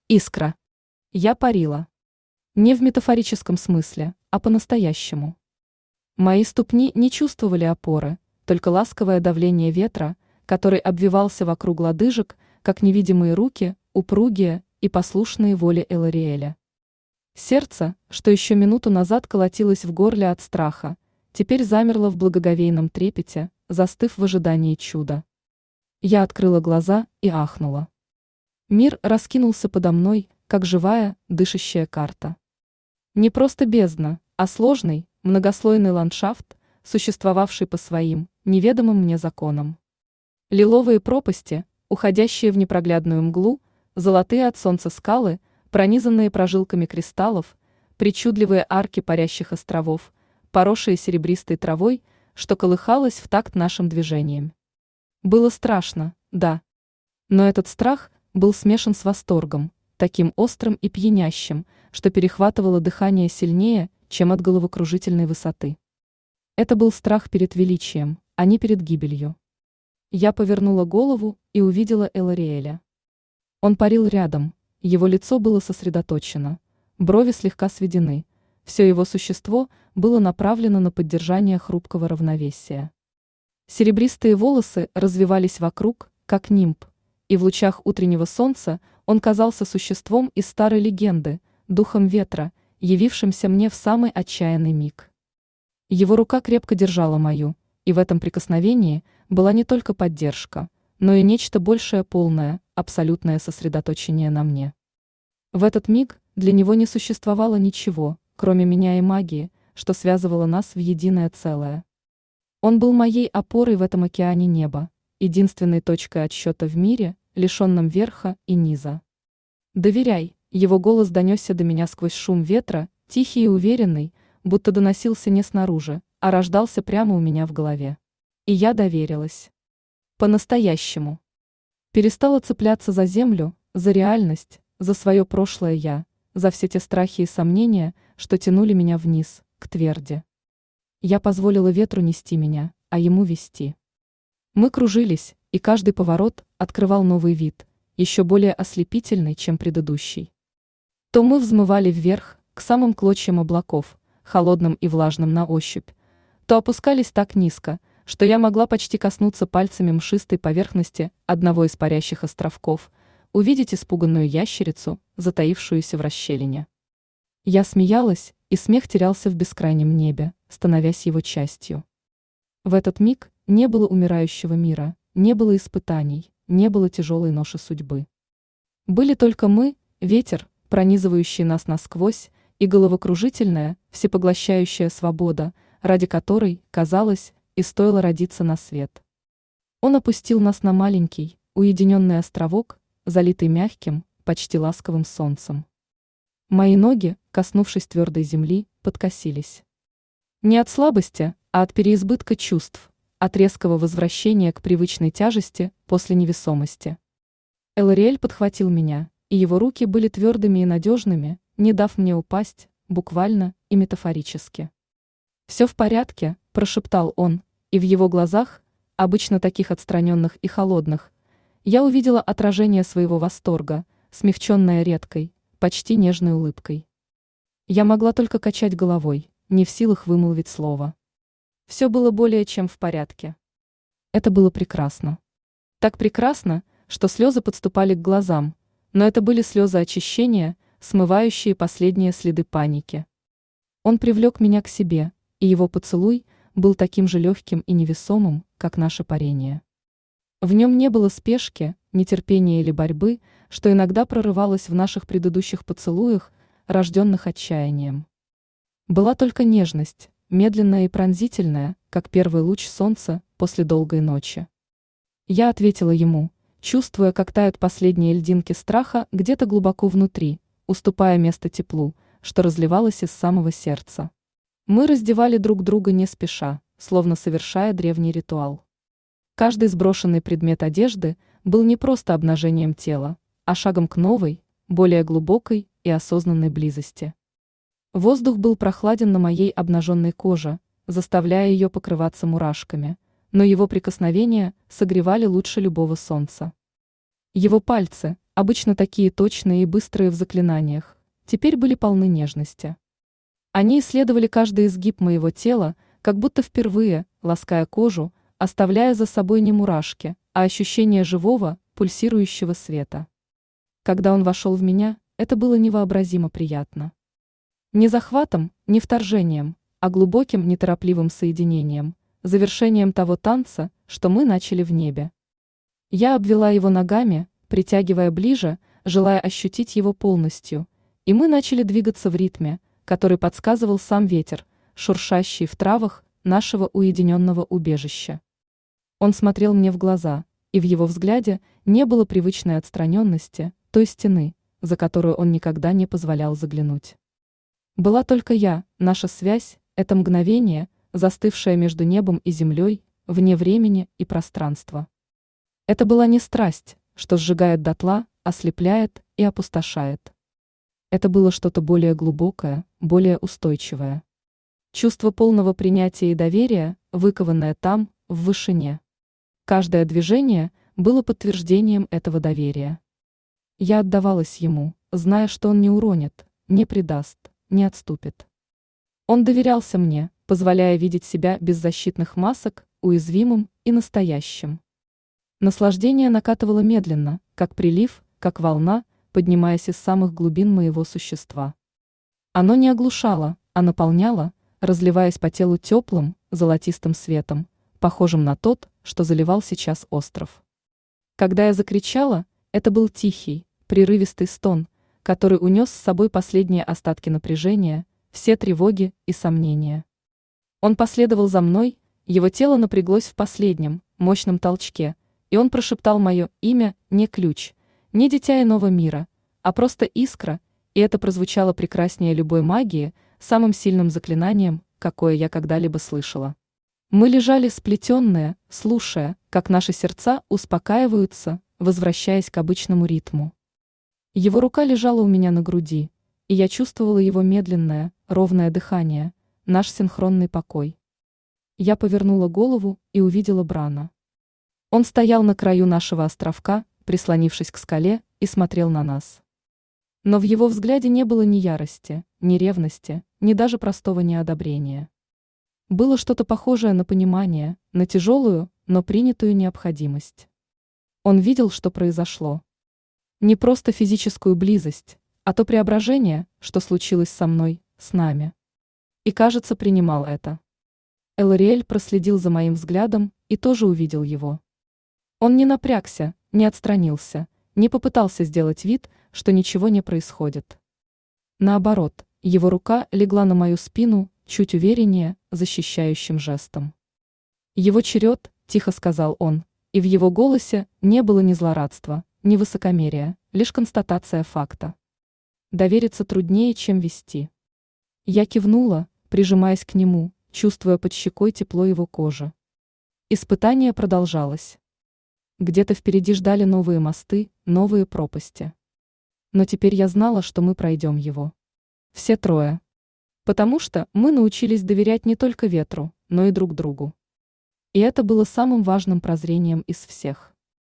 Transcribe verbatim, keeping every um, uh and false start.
Искра. Я парила. Не в метафорическом смысле, а по-настоящему. Мои ступни не чувствовали опоры, только ласковое давление ветра, который обвивался вокруг лодыжек, как невидимые руки, упругие и послушные воле Элариэля. Сердце, что еще минуту назад колотилось в горле от страха, теперь замерло в благоговейном трепете, застыв в ожидании чуда. Я открыла глаза и ахнула. Мир раскинулся подо мной, как живая, дышащая карта. Не просто бездна, а сложный, многослойный ландшафт, существовавший по своим, неведомым мне законам. Лиловые пропасти, уходящие в непроглядную мглу, золотые от солнца скалы, пронизанные прожилками кристаллов, причудливые арки парящих островов, поросшие серебристой травой, что колыхалось в такт нашим движениям. Было страшно, да. Но этот страх был смешан с восторгом, таким острым и пьянящим, что перехватывало дыхание сильнее, чем от головокружительной высоты. Это был страх перед величием, а не перед гибелью. Я повернула голову и увидела Элариэля. Он парил рядом, его лицо было сосредоточено, брови слегка сведены, все его существо было направлено на поддержание хрупкого равновесия. Серебристые волосы развивались вокруг, как нимб, и в лучах утреннего солнца он казался существом из старой легенды, духом ветра, явившимся мне в самый отчаянный миг. Его рука крепко держала мою, и в этом прикосновении была не только поддержка, но и нечто большее полное, абсолютное сосредоточение на мне. В этот миг для него не существовало ничего, кроме меня и магии, что связывало нас в единое целое. Он был моей опорой в этом океане неба, единственной точкой отсчета в мире, лишенном верха и низа. «Доверяй», его голос донесся до меня сквозь шум ветра, тихий и уверенный, будто доносился не снаружи, а рождался прямо у меня в голове. И я доверилась. По-настоящему. Перестала цепляться за землю, за реальность, за свое прошлое я, за все те страхи и сомнения, что тянули меня вниз, к тверди. Я позволила ветру нести меня, а ему вести. Мы кружились, и каждый поворот открывал новый вид, еще более ослепительный, чем предыдущий. То мы взмывали вверх, к самым клочьям облаков, холодным и влажным на ощупь, то опускались так низко, что я могла почти коснуться пальцами мшистой поверхности одного из парящих островков, увидеть испуганную ящерицу, затаившуюся в расщелине. Я смеялась, и смех терялся в бескрайнем небе, становясь его частью. В этот миг не было умирающего мира, не было испытаний, не было тяжелой ноши судьбы. Были только мы, ветер, пронизывающий нас насквозь, и головокружительная, всепоглощающая свобода, ради которой, казалось, и стоило родиться на свет. Он опустил нас на маленький, уединенный островок, залитый мягким, почти ласковым солнцем. Мои ноги, коснувшись твердой земли, подкосились. Не от слабости, а от переизбытка чувств, от резкого возвращения к привычной тяжести после невесомости. Элариэль подхватил меня, и его руки были твердыми и надежными, не дав мне упасть, буквально и метафорически. «Все в порядке», – прошептал он, и в его глазах, обычно таких отстраненных и холодных, я увидела отражение своего восторга, смягченное редкой, почти нежной улыбкой. Я могла только качать головой, не в силах вымолвить слово. Все было более чем в порядке. Это было прекрасно. Так прекрасно, что слезы подступали к глазам, но это были слезы очищения, смывающие последние следы паники. Он привлек меня к себе, и его поцелуй был таким же легким и невесомым, как наше парение. В нем не было спешки, нетерпения или борьбы, что иногда прорывалось в наших предыдущих поцелуях, рожденных отчаянием. Была только нежность, медленная и пронзительная, как первый луч солнца после долгой ночи. Я ответила ему, чувствуя, как тают последние льдинки страха где-то глубоко внутри, уступая место теплу, что разливалось из самого сердца. Мы раздевали друг друга не спеша, словно совершая древний ритуал. Каждый сброшенный предмет одежды был не просто обнажением тела, а шагом к новой, более глубокой и осознанной близости. Воздух был прохладен на моей обнаженной коже, заставляя ее покрываться мурашками, но его прикосновения согревали лучше любого солнца. Его пальцы, обычно такие точные и быстрые в заклинаниях, теперь были полны нежности. Они исследовали каждый изгиб моего тела, как будто впервые, лаская кожу, оставляя за собой не мурашки, а ощущение живого, пульсирующего света. Когда он вошел в меня, это было невообразимо приятно. Не захватом, не вторжением, а глубоким, неторопливым соединением, завершением того танца, что мы начали в небе. Я обвела его ногами, притягивая ближе, желая ощутить его полностью, и мы начали двигаться в ритме, который подсказывал сам ветер, шуршащий в травах нашего уединенного убежища. Он смотрел мне в глаза, и в его взгляде не было привычной отстраненности, той стены, за которую он никогда не позволял заглянуть. Была только я, наша связь, это мгновение, застывшее между небом и землей, вне времени и пространства. Это была не страсть, что сжигает дотла, ослепляет и опустошает. Это было что-то более глубокое, более устойчивое. Чувство полного принятия и доверия, выкованное там, в вышине. Каждое движение было подтверждением этого доверия. Я отдавалась ему, зная, что он не уронит, не предаст, не отступит. Он доверялся мне, позволяя видеть себя без защитных масок, уязвимым и настоящим. Наслаждение накатывало медленно, как прилив, как волна, поднимаясь из самых глубин моего существа. Оно не оглушало, а наполняло, разливаясь по телу теплым, золотистым светом, похожим на тот, что заливал сейчас остров. Когда я закричала, это был тихий, прерывистый стон, который унес с собой последние остатки напряжения, все тревоги и сомнения. Он последовал за мной, его тело напряглось в последнем, мощном толчке, и он прошептал мое имя, не ключ, не дитя иного мира, а просто искра, и это прозвучало прекраснее любой магии, самым сильным заклинанием, какое я когда-либо слышала. Мы лежали сплетенные, слушая, как наши сердца успокаиваются, возвращаясь к обычному ритму. Его рука лежала у меня на груди, и я чувствовала его медленное, ровное дыхание, наш синхронный покой. Я повернула голову и увидела Брана. Он стоял на краю нашего островка, прислонившись к скале, и смотрел на нас. Но в его взгляде не было ни ярости, ни ревности, ни даже простого неодобрения. Было что-то похожее на понимание, на тяжелую, но принятую необходимость. Он видел, что произошло. Не просто физическую близость, а то преображение, что случилось со мной, с нами. И, кажется, принимал это. Элариэль проследил за моим взглядом и тоже увидел его. Он не напрягся, не отстранился, не попытался сделать вид, что ничего не происходит. Наоборот, его рука легла на мою спину, чуть увереннее, защищающим жестом. «Его черед», — тихо сказал он, и в его голосе не было ни злорадства, ни высокомерия, лишь констатация факта. Довериться труднее, чем вести. Я кивнула, прижимаясь к нему, чувствуя под щекой тепло его кожи. Испытание продолжалось. Где-то впереди ждали новые мосты, новые пропасти. Но теперь я знала, что мы пройдем его. Все трое. Потому что мы научились доверять не только ветру, но и друг другу. И это было самым важным прозрением из всех.